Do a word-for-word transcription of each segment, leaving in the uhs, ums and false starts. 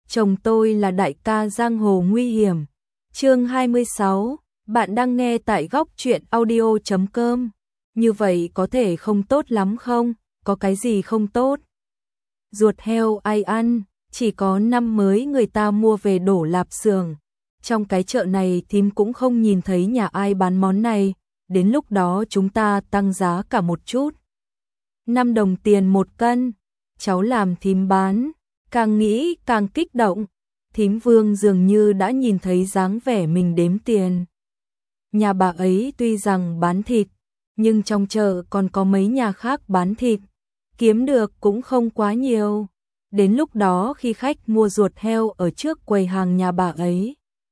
chồng tôi là đại ca giang hồ nguy hiểm. Chương hai mươi sáu, bạn đang nghe tại góc truyện audio chấm com. Như vậy có thể không tốt lắm không? Có cái gì không tốt? Ruột heo ai ăn, chỉ có năm mới người ta mua về đổ lạp xưởng. Trong cái chợ này thím cũng không nhìn thấy nhà ai bán món này, đến lúc đó chúng ta tăng giá cả một chút. năm đồng tiền một cân, cháu làm thím bán, càng nghĩ càng kích động. Thím Vương dường như đã nhìn thấy dáng vẻ mình đếm tiền. Nhà bà ấy tuy rằng bán thịt, nhưng trong chợ còn có mấy nhà khác bán thịt, kiếm được cũng không quá nhiều. Đến lúc đó khi khách mua ruột heo ở trước quầy hàng nhà bà ấy,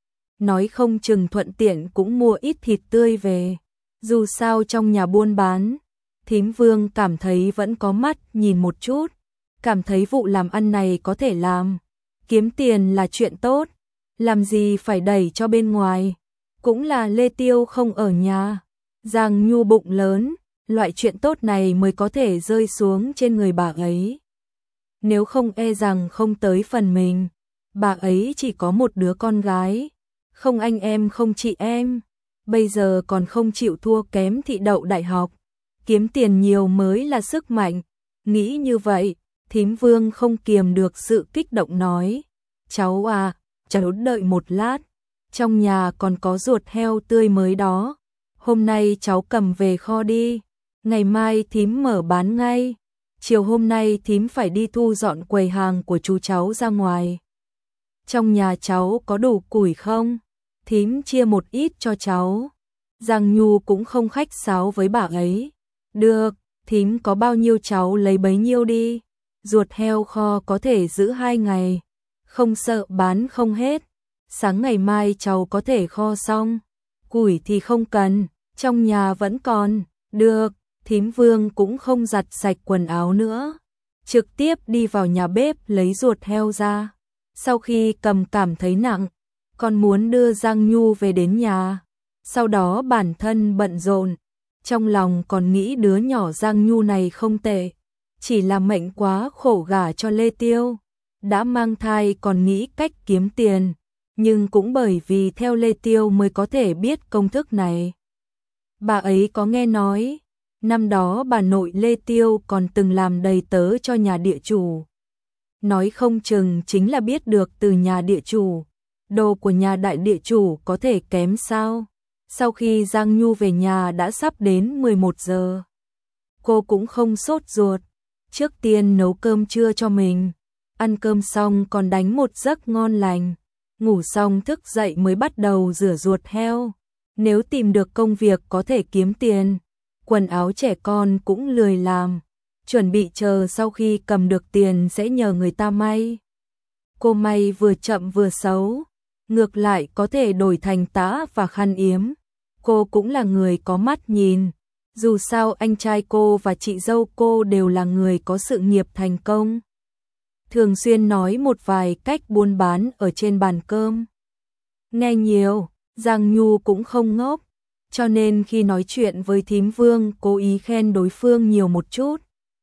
nói không chừng thuận tiện cũng mua ít thịt tươi về. Dù sao trong nhà buôn bán, thím Vương cảm thấy vẫn có mắt nhìn một chút, cảm thấy vụ làm ăn này có thể làm. Kiếm tiền là chuyện tốt, làm gì phải đẩy cho bên ngoài. Cũng là Lê Tiêu không ở nhà, Giang Nhu bụng lớn, loại chuyện tốt này mới có thể rơi xuống trên người bà ấy. Nếu không e rằng không tới phần mình. Bà ấy chỉ có một đứa con gái, không anh em không chị em, bây giờ còn không chịu thua kém thị đậu đại học. Kiếm tiền nhiều mới là sức mạnh. Nghĩ như vậy, thím Vương không kiềm được sự kích động nói: cháu à, cháu đợi một lát, trong nhà còn có ruột heo tươi mới đó, hôm nay cháu cầm về kho đi, ngày mai thím mở bán ngay. Chiều hôm nay thím phải đi thu dọn quầy hàng của chú cháu ra ngoài. Trong nhà cháu có đủ củi không? Thím chia một ít cho cháu. Giang Nhu cũng không khách sáo với bà ấy. Được, thím có bao nhiêu cháu lấy bấy nhiêu đi. Ruột heo kho có thể giữ hai ngày, không sợ bán không hết. Sáng ngày mai cháu có thể kho xong. Củi thì không cần, trong nhà vẫn còn. Được, thím Vương cũng không giặt sạch quần áo nữa, trực tiếp đi vào nhà bếp lấy ruột heo ra. Sau khi cầm cảm thấy nặng, còn muốn đưa Giang Nhu về đến nhà. Sau đó bản thân bận rộn, trong lòng còn nghĩ đứa nhỏ Giang Nhu này không tệ, chỉ là mệnh quá khổ gả cho Lê Tiêu. Đã mang thai còn nghĩ cách kiếm tiền, nhưng cũng bởi vì theo Lê Tiêu mới có thể biết công thức này. Bà ấy có nghe nói, năm đó bà nội Lê Tiêu còn từng làm đầy tớ cho nhà địa chủ. Nói không chừng chính là biết được từ nhà địa chủ, đồ của nhà đại địa chủ có thể kém sao. Sau khi Giang Nhu về nhà đã sắp đến mười một giờ. Cô cũng không sốt ruột, trước tiên nấu cơm trưa cho mình. Ăn cơm xong còn đánh một giấc ngon lành, ngủ xong thức dậy mới bắt đầu rửa ruột heo. Nếu tìm được công việc có thể kiếm tiền, quần áo trẻ con cũng lười làm, chuẩn bị chờ sau khi cầm được tiền sẽ nhờ người ta may. Cô may vừa chậm vừa xấu, ngược lại có thể đổi thành tã và khăn yếm. Cô cũng là người có mắt nhìn, dù sao anh trai cô và chị dâu cô đều là người có sự nghiệp thành công. Thường xuyên nói một vài cách buôn bán ở trên bàn cơm. Nghe nhiều, Giang Nhu cũng không ngốc, cho nên khi nói chuyện với thím Vương cố ý khen đối phương nhiều một chút.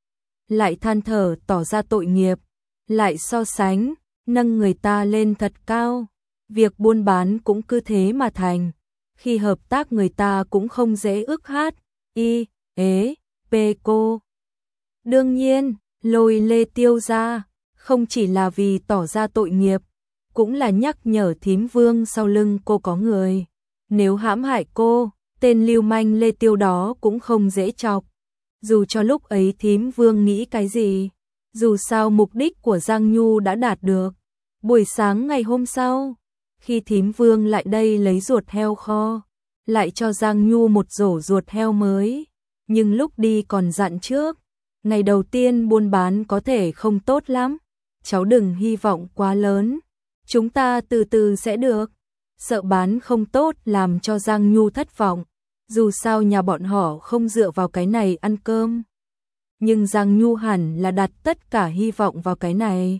Lại than thở tỏ ra tội nghiệp, lại so sánh, nâng người ta lên thật cao. Việc buôn bán cũng cứ thế mà thành, khi hợp tác người ta cũng không dễ ức hát, y, ế, pê cô. Đương nhiên, lôi Lê Tiêu ra, không chỉ là vì tỏ ra tội nghiệp, cũng là nhắc nhở thím Vương sau lưng cô có người. Nếu hãm hại cô, tên lưu manh Lê Tiêu đó cũng không dễ chọc. Dù cho lúc ấy thím Vương nghĩ cái gì, dù sao mục đích của Giang Nhu đã đạt được. Buổi sáng ngày hôm sau, khi thím Vương lại đây lấy ruột heo kho, lại cho Giang Nhu một rổ ruột heo mới, nhưng lúc đi còn dặn trước, ngày đầu tiên buôn bán có thể không tốt lắm, cháu đừng hy vọng quá lớn, chúng ta từ từ sẽ được. Sợ bán không tốt làm cho Giang Nhu thất vọng, dù sao nhà bọn họ không dựa vào cái này ăn cơm. Nhưng Giang Nhu hẳn là đặt tất cả hy vọng vào cái này.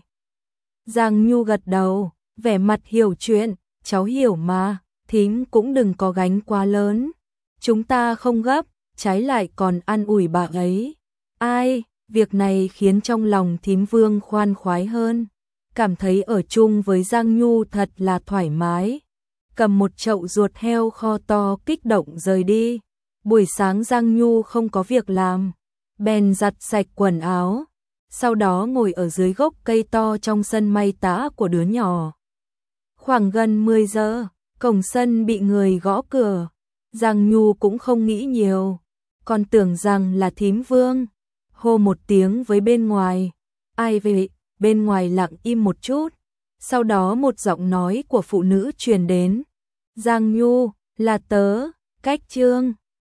Giang Nhu gật đầu, vẻ mặt hiểu chuyện, cháu hiểu mà, thím cũng đừng có gánh quá lớn. Chúng ta không gấp, trái lại còn an ủi bà ấy. Ai, việc này khiến trong lòng thím Vương khoan khoái hơn. cảm thấy ở chung với Giang Nhu thật là thoải mái. Cầm một chậu ruột heo kho to kích động rời đi. Buổi sáng Giang Nhu không có việc làm, bèn giặt sạch quần áo, sau đó ngồi ở dưới gốc cây to trong sân may tã của đứa nhỏ. Khoảng gần mười giờ, cổng sân bị người gõ cửa. Giang Nhu cũng không nghĩ nhiều, còn tưởng rằng là thím Vương. Hô một tiếng với bên ngoài. Ai về? Bên ngoài lặng im một chút. Sau đó một giọng nói của phụ nữ truyền đến. Giang Nhu, là tớ, Cách Trương.